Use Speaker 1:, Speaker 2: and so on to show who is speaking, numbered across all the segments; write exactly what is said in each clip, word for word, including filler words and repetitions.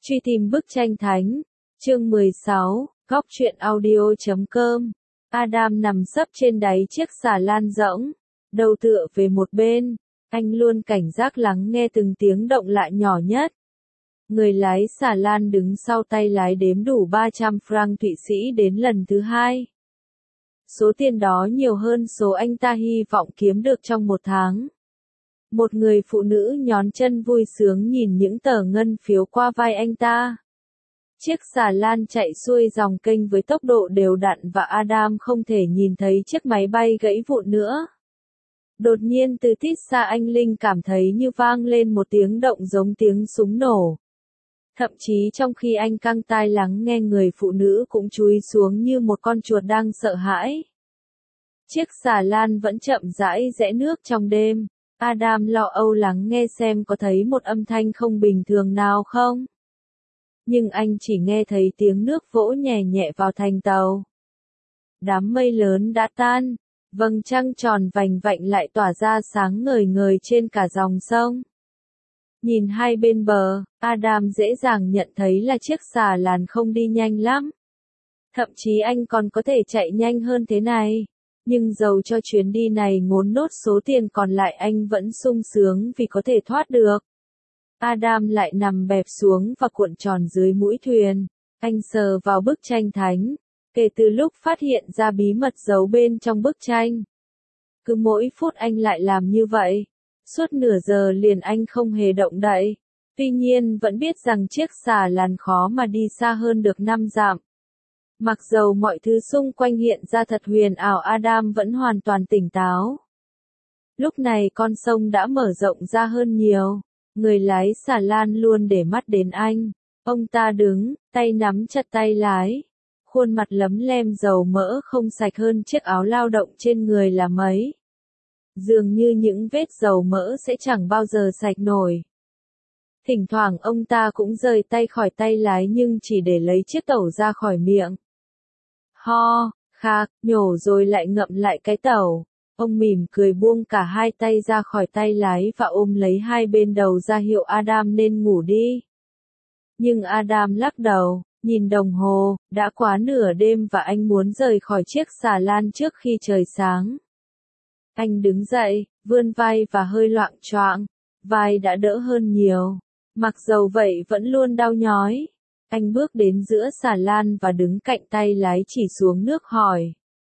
Speaker 1: Truy tìm bức tranh thánh. Chương mười sáu, góc truyện audio chấm com. Adam nằm sấp trên đáy chiếc xà lan rỗng, đầu tựa về một bên, anh luôn cảnh giác lắng nghe từng tiếng động lạ nhỏ nhất. Người lái xà lan đứng sau tay lái đếm đủ ba trăm franc Thụy Sĩ đến lần thứ hai. Số tiền đó nhiều hơn số anh ta hy vọng kiếm được trong một tháng. Một người phụ nữ nhón chân vui sướng nhìn những tờ ngân phiếu qua vai anh ta. Chiếc xà lan chạy xuôi dòng kênh với tốc độ đều đặn và Adam không thể nhìn thấy chiếc máy bay gãy vụn nữa. Đột nhiên từ tít xa anh Linh cảm thấy như vang lên một tiếng động giống tiếng súng nổ. Thậm chí trong khi anh căng tai lắng nghe, người phụ nữ cũng chúi xuống như một con chuột đang sợ hãi. Chiếc xà lan vẫn chậm rãi rẽ nước trong đêm. Adam lo âu lắng nghe xem có thấy một âm thanh không bình thường nào không. Nhưng anh chỉ nghe thấy tiếng nước vỗ nhẹ nhẹ vào thành tàu. Đám mây lớn đã tan, vầng trăng tròn vành vạnh lại tỏa ra sáng ngời ngời trên cả dòng sông. Nhìn hai bên bờ, Adam dễ dàng nhận thấy là chiếc xà lan không đi nhanh lắm. Thậm chí anh còn có thể chạy nhanh hơn thế này. Nhưng dầu cho chuyến đi này ngốn nốt số tiền còn lại, anh vẫn sung sướng vì có thể thoát được. Adam lại nằm bẹp xuống và cuộn tròn dưới mũi thuyền. Anh sờ vào bức tranh thánh, kể từ lúc phát hiện ra bí mật giấu bên trong bức tranh. Cứ mỗi phút anh lại làm như vậy. Suốt nửa giờ liền anh không hề động đậy. Tuy nhiên vẫn biết rằng chiếc xà lan khó mà đi xa hơn được năm dặm. Mặc dầu mọi thứ xung quanh hiện ra thật huyền ảo, Adam vẫn hoàn toàn tỉnh táo. Lúc này con sông đã mở rộng ra hơn nhiều. Người lái xà lan luôn để mắt đến anh. Ông ta đứng, tay nắm chặt tay lái. Khuôn mặt lấm lem dầu mỡ không sạch hơn chiếc áo lao động trên người là mấy. Dường như những vết dầu mỡ sẽ chẳng bao giờ sạch nổi. Thỉnh thoảng ông ta cũng rời tay khỏi tay lái nhưng chỉ để lấy chiếc tẩu ra khỏi miệng. Ho, khạc, nhổ rồi lại ngậm lại cái tẩu. Ông mỉm cười buông cả hai tay ra khỏi tay lái và ôm lấy hai bên đầu ra hiệu Adam nên ngủ đi. Nhưng Adam lắc đầu, nhìn đồng hồ, đã quá nửa đêm và anh muốn rời khỏi chiếc xà lan trước khi trời sáng. Anh đứng dậy, vươn vai và hơi loạng choạng. Vai đã đỡ hơn nhiều. Mặc dầu vậy vẫn luôn đau nhói. Anh bước đến giữa xà lan và đứng cạnh tay lái chỉ xuống nước hỏi.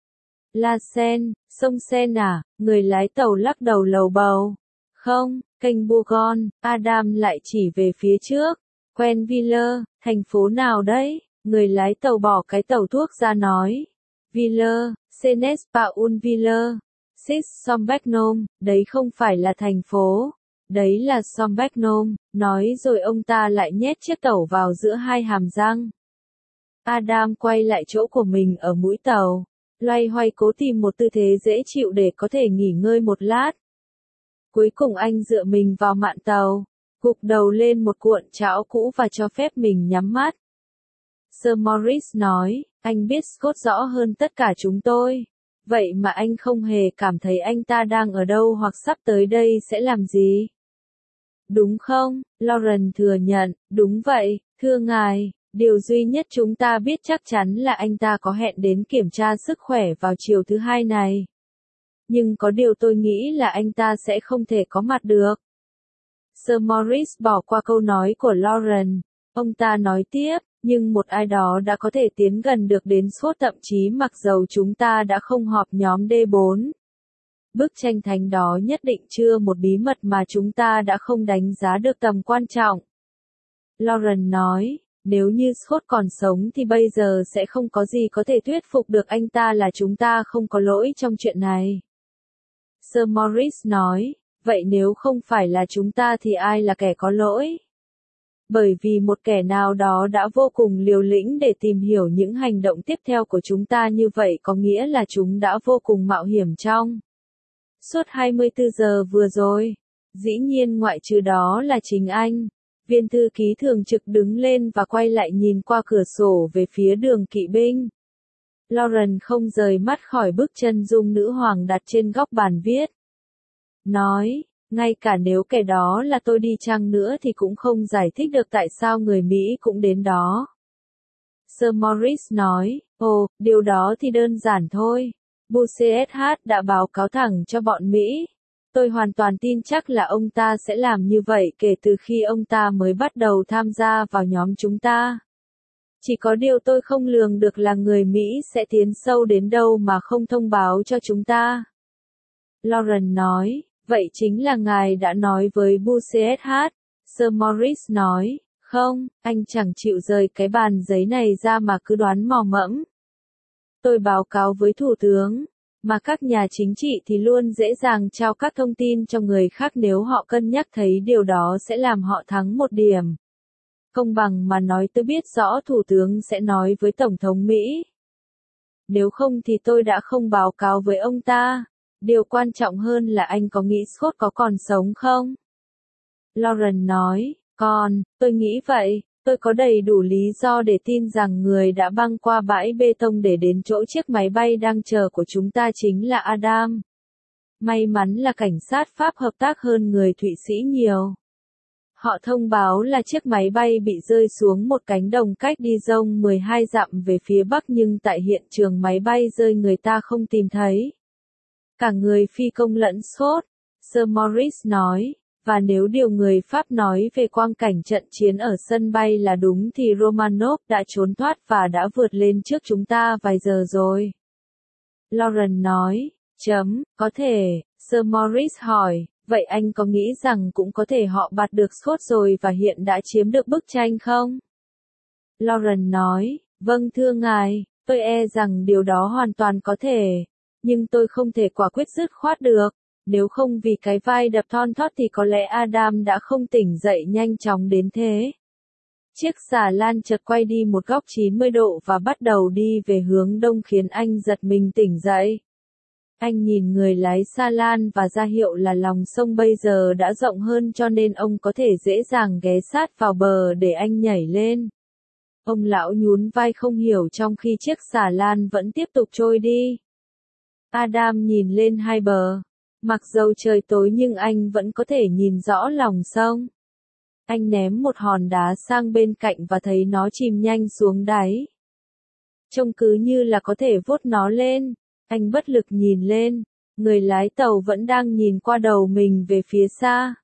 Speaker 1: La Seine, sông Seine à? Người lái tàu lắc đầu lầu bầu. Không, kênh Bourgogne. Adam lại chỉ về phía trước. Quenneville, thành phố nào đấy? Người lái tàu bỏ cái tàu thuốc ra nói. Ville, ce n'est pas une ville. C'est Sombacnom, đấy không phải là thành phố. Đấy là Sombacnom, nói rồi ông ta lại nhét chiếc tẩu vào giữa hai hàm răng. Adam quay lại chỗ của mình ở mũi tàu, loay hoay cố tìm một tư thế dễ chịu để có thể nghỉ ngơi một lát. Cuối cùng anh dựa mình vào mạn tàu, gục đầu lên một cuộn chảo cũ và cho phép mình nhắm mắt. Sir Maurice nói, anh biết Scott rõ hơn tất cả chúng tôi. Vậy mà anh không hề cảm thấy anh ta đang ở đâu hoặc sắp tới đây sẽ làm gì. Đúng không? Lauren thừa nhận, đúng vậy, thưa ngài, điều duy nhất chúng ta biết chắc chắn là anh ta có hẹn đến kiểm tra sức khỏe vào chiều thứ hai này. Nhưng có điều tôi nghĩ là anh ta sẽ không thể có mặt được. Sir Maurice bỏ qua câu nói của Lauren. Ông ta nói tiếp, nhưng một ai đó đã có thể tiến gần được đến Scott, thậm chí mặc dầu chúng ta đã không họp nhóm D bốn. Bức tranh thánh đó nhất định chưa một bí mật mà chúng ta đã không đánh giá được tầm quan trọng. Lauren nói, nếu như Scott còn sống thì bây giờ sẽ không có gì có thể thuyết phục được anh ta là chúng ta không có lỗi trong chuyện này. Sir Maurice nói, vậy nếu không phải là chúng ta thì ai là kẻ có lỗi? Bởi vì một kẻ nào đó đã vô cùng liều lĩnh để tìm hiểu những hành động tiếp theo của chúng ta, như vậy có nghĩa là chúng đã vô cùng mạo hiểm trong suốt hai mươi tư giờ vừa rồi. Dĩ nhiên ngoại trừ đó là chính anh. Viên thư ký thường trực đứng lên và quay lại nhìn qua cửa sổ về phía đường kỵ binh. Lauren không rời mắt khỏi bức chân dung nữ hoàng đặt trên góc bàn viết. Nói, Ngay cả nếu kẻ đó là tôi đi chăng nữa thì cũng không giải thích được tại sao người Mỹ cũng đến đó. Sir Morris nói, ồ, điều đó thì đơn giản thôi. Bush đã báo cáo thẳng cho bọn Mỹ. Tôi hoàn toàn tin chắc là ông ta sẽ làm như vậy kể từ khi ông ta mới bắt đầu tham gia vào nhóm chúng ta. Chỉ có điều tôi không lường được là người Mỹ sẽ tiến sâu đến đâu mà không thông báo cho chúng ta. Lauren nói, vậy chính là ngài đã nói với Bush. Sir Morris nói, không, anh chẳng chịu rời cái bàn giấy này ra mà cứ đoán mò mẫm. Tôi báo cáo với Thủ tướng, mà các nhà chính trị thì luôn dễ dàng trao các thông tin cho người khác nếu họ cân nhắc thấy điều đó sẽ làm họ thắng một điểm. Công bằng mà nói tôi biết rõ Thủ tướng sẽ nói với Tổng thống Mỹ. Nếu không thì tôi đã không báo cáo với ông ta. Điều quan trọng hơn là anh có nghĩ Scott có còn sống không? Lauren nói, còn, tôi nghĩ vậy, tôi có đầy đủ lý do để tin rằng người đã băng qua bãi bê tông để đến chỗ chiếc máy bay đang chờ của chúng ta chính là Adam. May mắn là cảnh sát Pháp hợp tác hơn người Thụy Sĩ nhiều. Họ thông báo là chiếc máy bay bị rơi xuống một cánh đồng cách đi Dijon mười hai dặm về phía bắc nhưng tại hiện trường máy bay rơi người ta không tìm thấy. Cả người phi công lẫn Scott, Sir Morris nói, và nếu điều người Pháp nói về quang cảnh trận chiến ở sân bay là đúng thì Romanov đã trốn thoát và đã vượt lên trước chúng ta vài giờ rồi. Lauren nói, chấm, có thể, Sir Morris hỏi, vậy anh có nghĩ rằng cũng có thể họ bắt được Scott rồi và hiện đã chiếm được bức tranh không? Lauren nói, vâng thưa ngài, tôi e rằng điều đó hoàn toàn có thể. Nhưng tôi không thể quả quyết dứt khoát được, nếu không vì cái vai đập thon thót thì có lẽ Adam đã không tỉnh dậy nhanh chóng đến thế. Chiếc xà lan chợt quay đi một góc chín mươi độ và bắt đầu đi về hướng đông khiến anh giật mình tỉnh dậy. Anh nhìn người lái xà lan và ra hiệu là lòng sông bây giờ đã rộng hơn cho nên ông có thể dễ dàng ghé sát vào bờ để anh nhảy lên. Ông lão nhún vai không hiểu trong khi chiếc xà lan vẫn tiếp tục trôi đi. Adam nhìn lên hai bờ. Mặc dầu trời tối nhưng anh vẫn có thể nhìn rõ lòng sông. Anh ném một hòn đá sang bên cạnh và thấy nó chìm nhanh xuống đáy. Trông cứ như là có thể vốt nó lên. Anh bất lực nhìn lên. Người lái tàu vẫn đang nhìn qua đầu mình về phía xa.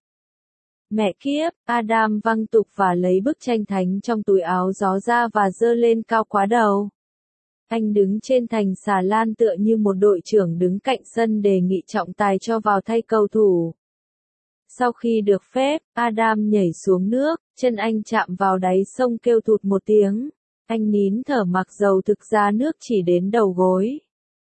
Speaker 1: Mẹ kiếp, Adam văng tục và lấy bức tranh thánh trong túi áo gió ra và giơ lên cao quá đầu. Anh đứng trên thành xà lan tựa như một đội trưởng đứng cạnh sân đề nghị trọng tài cho vào thay cầu thủ. Sau khi được phép, Adam nhảy xuống nước, chân anh chạm vào đáy sông kêu thụt một tiếng. Anh nín thở mặc dầu thực ra nước chỉ đến đầu gối.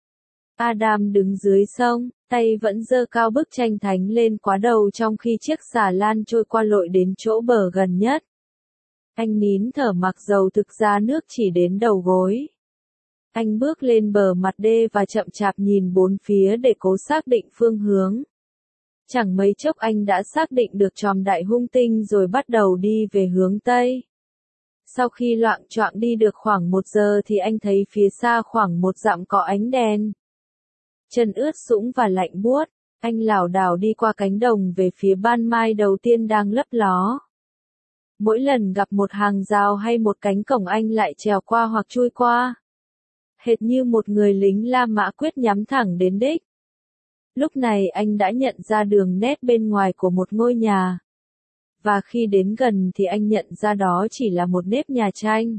Speaker 1: Adam đứng dưới sông, tay vẫn giơ cao bức tranh thánh lên quá đầu trong khi chiếc xà lan trôi qua lội đến chỗ bờ gần nhất. Anh nín thở mặc dầu thực ra nước chỉ đến đầu gối. Anh bước lên bờ mặt đê và chậm chạp nhìn bốn phía để cố xác định phương hướng. Chẳng mấy chốc anh đã xác định được chòm đại hung tinh rồi bắt đầu đi về hướng Tây. Sau khi loạng choạng đi được khoảng một giờ thì anh thấy phía xa khoảng một dặm có ánh đèn. Chân ướt sũng và lạnh buốt, anh lảo đảo đi qua cánh đồng về phía ban mai đầu tiên đang lấp ló. Mỗi lần gặp một hàng rào hay một cánh cổng anh lại trèo qua hoặc chui qua. Hệt như một người lính La Mã quyết nhắm thẳng đến đích. Lúc này anh đã nhận ra đường nét bên ngoài của một ngôi nhà. Và khi đến gần thì anh nhận ra đó chỉ là một nếp nhà tranh.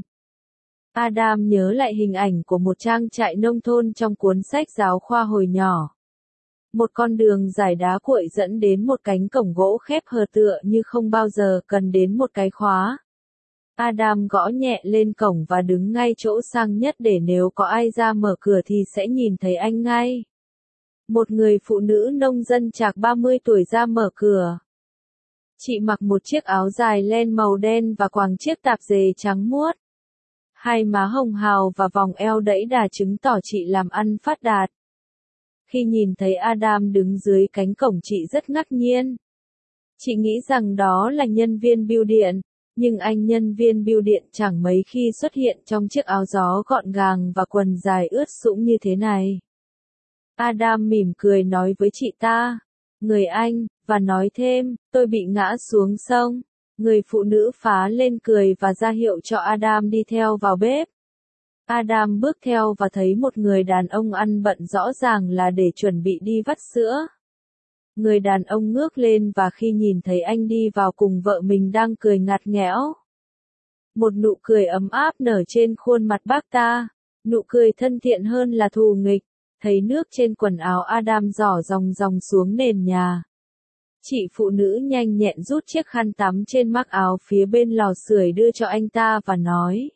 Speaker 1: Adam nhớ lại hình ảnh của một trang trại nông thôn trong cuốn sách giáo khoa hồi nhỏ. Một con đường dài đá cuội dẫn đến một cánh cổng gỗ khép hờ tựa như không bao giờ cần đến một cái khóa. Adam gõ nhẹ lên cổng và đứng ngay chỗ sang nhất để nếu có ai ra mở cửa thì sẽ nhìn thấy anh ngay. Một người phụ nữ nông dân chạc ba mươi tuổi ra mở cửa. Chị mặc một chiếc áo dài len màu đen và quàng chiếc tạp dề trắng muốt. Hai má hồng hào và vòng eo đẫy đà chứng tỏ chị làm ăn phát đạt. Khi nhìn thấy Adam đứng dưới cánh cổng chị rất ngạc nhiên. Chị nghĩ rằng đó là nhân viên bưu điện, nhưng anh nhân viên bưu điện chẳng mấy khi xuất hiện trong chiếc áo gió gọn gàng và quần dài ướt sũng như thế này. Adam mỉm cười nói với chị ta, người anh, và nói thêm, tôi bị ngã xuống sông. Người phụ nữ phá lên cười và ra hiệu cho Adam đi theo vào bếp. Adam bước theo và thấy một người đàn ông ăn bận rõ ràng là để chuẩn bị đi vắt sữa. Người đàn ông ngước lên và khi nhìn thấy anh đi vào cùng vợ mình đang cười ngặt nghẽo. Một nụ cười ấm áp nở trên khuôn mặt bác ta, nụ cười thân thiện hơn là thù nghịch, thấy nước trên quần áo Adam rỏ ròng ròng xuống nền nhà. Chị phụ nữ nhanh nhẹn rút chiếc khăn tắm trên mắc áo phía bên lò sưởi đưa cho anh ta và nói.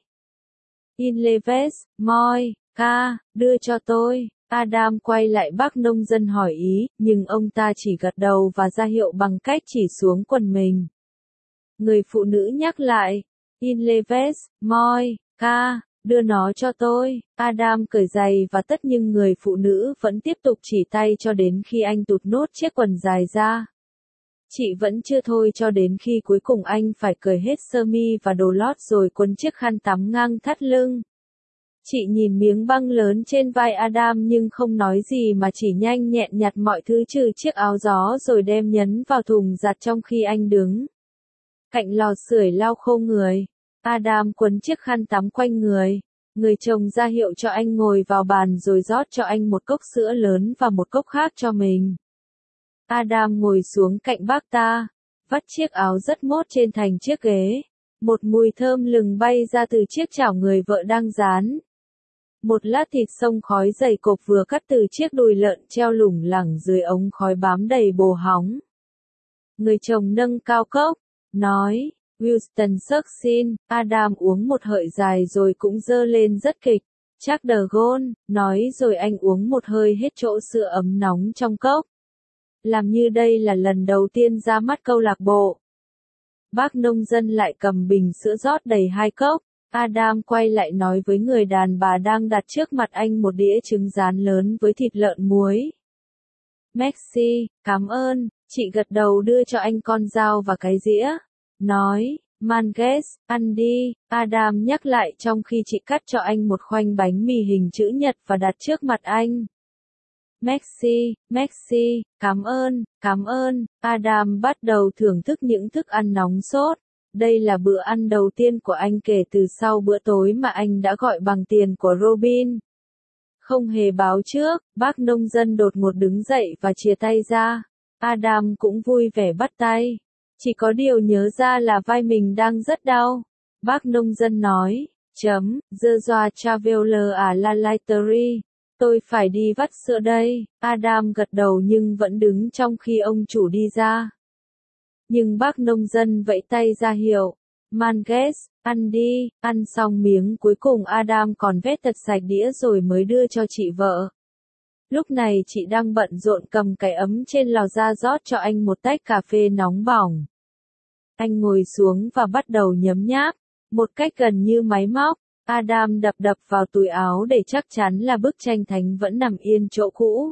Speaker 1: Inleves, moi, ca, đưa cho tôi. Adam quay lại bác nông dân hỏi ý, nhưng ông ta chỉ gật đầu và ra hiệu bằng cách chỉ xuống quần mình. Người phụ nữ nhắc lại, Inleves, moi, ca, đưa nó cho tôi. Adam cởi giày và tất nhưng người phụ nữ vẫn tiếp tục chỉ tay cho đến khi anh tụt nốt chiếc quần dài ra. Chị vẫn chưa thôi cho đến khi cuối cùng anh phải cởi hết sơ mi và đồ lót rồi quấn chiếc khăn tắm ngang thắt lưng. Chị nhìn miếng băng lớn trên vai Adam nhưng không nói gì mà chỉ nhanh nhẹn nhặt mọi thứ trừ chiếc áo gió rồi đem nhấn vào thùng giặt trong khi anh đứng cạnh lò sưởi lau khô người. Adam quấn chiếc khăn tắm quanh người. Người chồng ra hiệu cho anh ngồi vào bàn rồi rót cho anh một cốc sữa lớn và một cốc khác cho mình. Adam ngồi xuống cạnh bác ta, vắt chiếc áo rất mốt trên thành chiếc ghế. Một mùi thơm lừng bay ra từ chiếc chảo người vợ đang rán. Một lát thịt xông khói dày cộp vừa cắt từ chiếc đùi lợn treo lủng lẳng dưới ống khói bám đầy bồ hóng. Người chồng nâng cao cốc, nói, Winston Churchill. Adam uống một hợi dài rồi cũng dơ lên rất kịch. Charles de Gaulle, nói rồi anh uống một hơi hết chỗ sữa ấm nóng trong cốc. Làm như đây là lần đầu tiên ra mắt câu lạc bộ. Bác nông dân lại cầm bình sữa rót đầy hai cốc. Adam quay lại nói với người đàn bà đang đặt trước mặt anh một đĩa trứng rán lớn với thịt lợn muối. Merci, cảm ơn, chị gật đầu đưa cho anh con dao và cái dĩa. Nói, Manges, ăn đi, Adam nhắc lại trong khi chị cắt cho anh một khoanh bánh mì hình chữ nhật và đặt trước mặt anh. Merci, merci, cảm ơn, cảm ơn. Adam bắt đầu thưởng thức những thức ăn nóng sốt. Đây là bữa ăn đầu tiên của anh kể từ sau bữa tối mà anh đã gọi bằng tiền của Robin. Không hề báo trước, bác nông dân đột ngột đứng dậy và chìa tay ra. Adam cũng vui vẻ bắt tay. Chỉ có điều nhớ ra là vai mình đang rất đau. Bác nông dân nói, chấm, Je dois traveler à la laiterie. Tôi phải đi vắt sữa đây. Adam gật đầu nhưng vẫn đứng trong khi ông chủ đi ra. Nhưng bác nông dân vẫy tay ra hiệu. Manges, ăn đi, ăn xong miếng cuối cùng Adam còn vét thật sạch đĩa rồi mới đưa cho chị vợ. Lúc này chị đang bận rộn cầm cái ấm trên lò ra rót cho anh một tách cà phê nóng bỏng. Anh ngồi xuống và bắt đầu nhấm nháp, một cách gần như máy móc. Adam đập đập vào túi áo để chắc chắn là bức tranh thánh vẫn nằm yên chỗ cũ.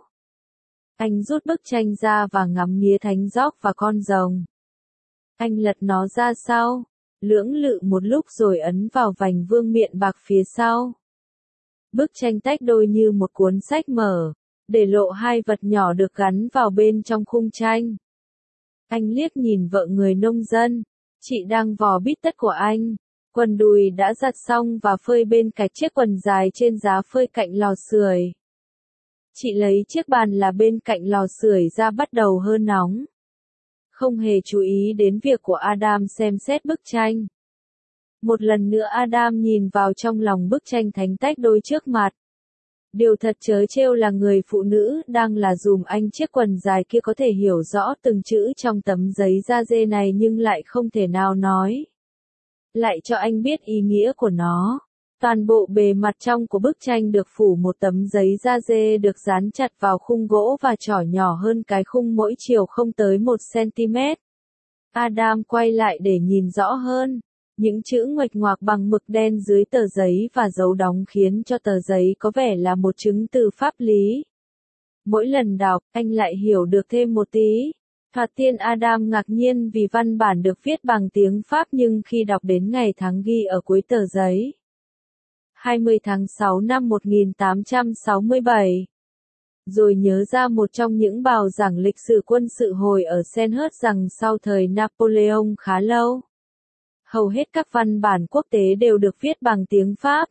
Speaker 1: Anh rút bức tranh ra và ngắm nghía thánh gióc và con rồng. Anh lật nó ra sau, lưỡng lự một lúc rồi ấn vào vành vương miện bạc phía sau. Bức tranh tách đôi như một cuốn sách mở, để lộ hai vật nhỏ được gắn vào bên trong khung tranh. Anh liếc nhìn vợ người nông dân, chị đang vò bít tất của anh. Quần đùi đã giặt xong và phơi bên cạnh chiếc quần dài trên giá phơi cạnh lò sưởi. Chị lấy chiếc bàn là bên cạnh lò sưởi ra bắt đầu hơi nóng. Không hề chú ý đến việc của Adam xem xét bức tranh. Một lần nữa Adam nhìn vào trong lòng bức tranh thánh tách đôi trước mặt. Điều thật trớ trêu là người phụ nữ đang là dùm anh chiếc quần dài kia có thể hiểu rõ từng chữ trong tấm giấy da dê này nhưng lại không thể nào nói lại cho anh biết ý nghĩa của nó. Toàn bộ bề mặt trong của bức tranh được phủ một tấm giấy da dê được dán chặt vào khung gỗ và trỏ nhỏ hơn cái khung mỗi chiều không tới một xăng-ti-mét. Adam quay lại để nhìn rõ hơn. Những chữ nguệch ngoạc bằng mực đen dưới tờ giấy và dấu đóng khiến cho tờ giấy có vẻ là một chứng từ pháp lý. Mỗi lần đọc, anh lại hiểu được thêm một tí. Thoạt tiên Adam ngạc nhiên vì văn bản được viết bằng tiếng Pháp nhưng khi đọc đến ngày tháng ghi ở cuối tờ giấy. hai mươi tháng sáu năm một nghìn tám trăm sáu mươi bảy. Rồi nhớ ra một trong những bài giảng lịch sử quân sự hồi ở Sandhurst rằng sau thời Napoleon khá lâu, hầu hết các văn bản quốc tế đều được viết bằng tiếng Pháp.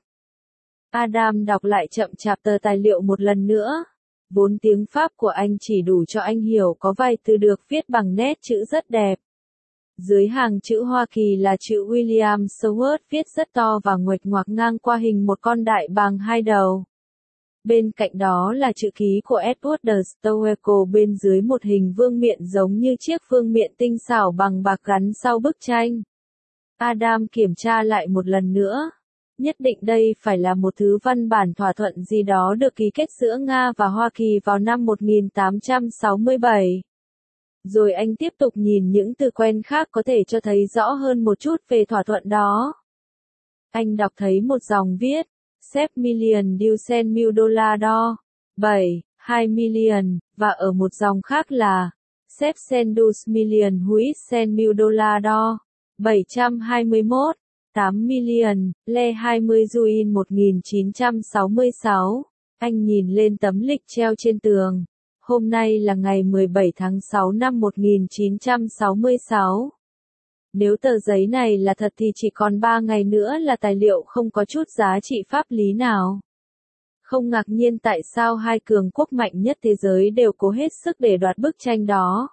Speaker 1: Adam đọc lại chậm chạp tờ tài liệu một lần nữa. Vốn tiếng Pháp của anh chỉ đủ cho anh hiểu có vài từ được viết bằng nét chữ rất đẹp. Dưới hàng chữ Hoa Kỳ là chữ William Seward viết rất to và nguệch ngoạc ngang qua hình một con đại bàng hai đầu. Bên cạnh đó là chữ ký của Edward de Stoeckle bên dưới một hình vương miện giống như chiếc vương miện tinh xảo bằng bạc gắn sau bức tranh. Adam kiểm tra lại một lần nữa. Nhất định đây phải là một thứ văn bản thỏa thuận gì đó được ký kết giữa Nga và Hoa Kỳ vào năm một nghìn tám trăm sáu mươi bảy. Rồi anh tiếp tục nhìn những từ quen khác có thể cho thấy rõ hơn một chút về thỏa thuận đó. Anh đọc thấy một dòng viết, sept million du cent mille dollars đo, bảy, hai million, và ở một dòng khác là, sept cent douze million huit cent mille dollars đo, bảy trăm hai mươi mốt, tám million, le hai mươi juin một nghìn chín trăm sáu mươi sáu. Anh nhìn lên tấm lịch treo trên tường. Hôm nay là ngày mười bảy tháng sáu năm một nghìn chín trăm sáu mươi sáu. Nếu tờ giấy này là thật thì chỉ còn ba ngày nữa là tài liệu không có chút giá trị pháp lý nào. Không ngạc nhiên tại sao hai cường quốc mạnh nhất thế giới đều cố hết sức để đoạt bức tranh đó.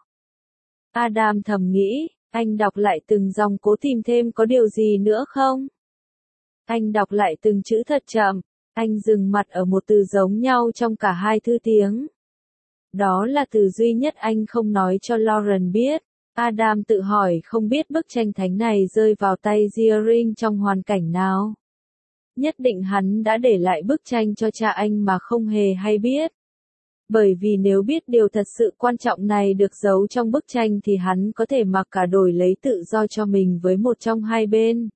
Speaker 1: Adam thầm nghĩ, anh đọc lại từng dòng cố tìm thêm có điều gì nữa không? Anh đọc lại từng chữ thật chậm, anh dừng mặt ở một từ giống nhau trong cả hai thư tiếng. Đó là từ duy nhất anh không nói cho Lauren biết. Adam tự hỏi không biết bức tranh thánh này rơi vào tay Deering trong hoàn cảnh nào. Nhất định hắn đã để lại bức tranh cho cha anh mà không hề hay biết. Bởi vì nếu biết điều thật sự quan trọng này được giấu trong bức tranh thì hắn có thể mặc cả đổi lấy tự do cho mình với một trong hai bên.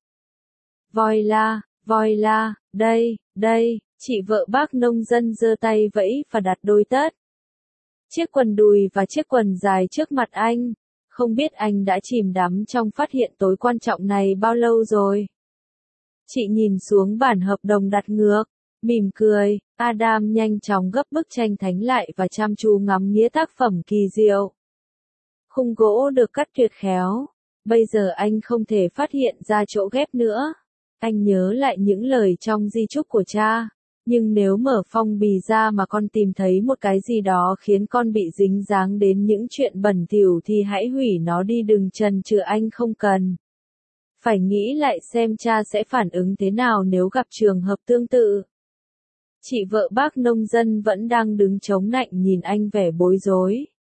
Speaker 1: Voila, voila, đây, đây, chị vợ bác nông dân giơ tay vẫy và đặt đôi tất. Chiếc quần đùi và chiếc quần dài trước mặt anh. Không biết anh đã chìm đắm trong phát hiện tối quan trọng này bao lâu rồi. Chị nhìn xuống bản hợp đồng đặt ngược, mỉm cười. Adam nhanh chóng gấp bức tranh thánh lại và chăm chú ngắm nghía tác phẩm kỳ diệu. Khung gỗ được cắt tuyệt khéo. Bây giờ anh không thể phát hiện ra chỗ ghép nữa. Anh nhớ lại những lời trong di chúc của cha. Nhưng nếu mở phong bì ra mà con tìm thấy một cái gì đó khiến con bị dính dáng đến những chuyện bẩn thỉu thì hãy hủy nó đi, đừng chần chừ, anh không cần. Phải nghĩ lại xem cha sẽ phản ứng thế nào nếu gặp trường hợp tương tự. Chị vợ bác nông dân vẫn đang đứng chống nạnh nhìn anh vẻ bối rối.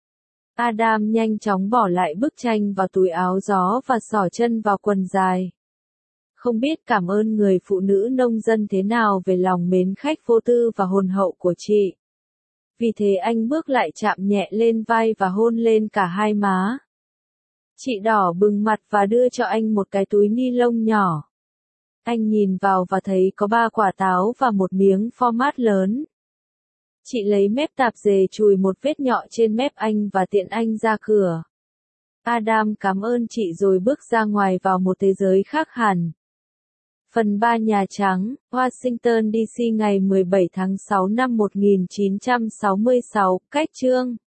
Speaker 1: Adam nhanh chóng bỏ lại bức tranh vào túi áo gió và xỏ chân vào quần dài. Không biết cảm ơn người phụ nữ nông dân thế nào về lòng mến khách vô tư và hồn hậu của chị. Vì thế anh bước lại chạm nhẹ lên vai và hôn lên cả hai má. Chị đỏ bừng mặt và đưa cho anh một cái túi ni lông nhỏ. Anh nhìn vào và thấy có ba quả táo và một miếng format lớn. Chị lấy mép tạp dề chùi một vết nhọ trên mép anh và tiện anh ra cửa. Adam cảm ơn chị rồi bước ra ngoài vào một thế giới khác hẳn. Phần ba Nhà Trắng, Washington D C ngày mười bảy tháng sáu năm một nghìn chín trăm sáu mươi sáu, cách chương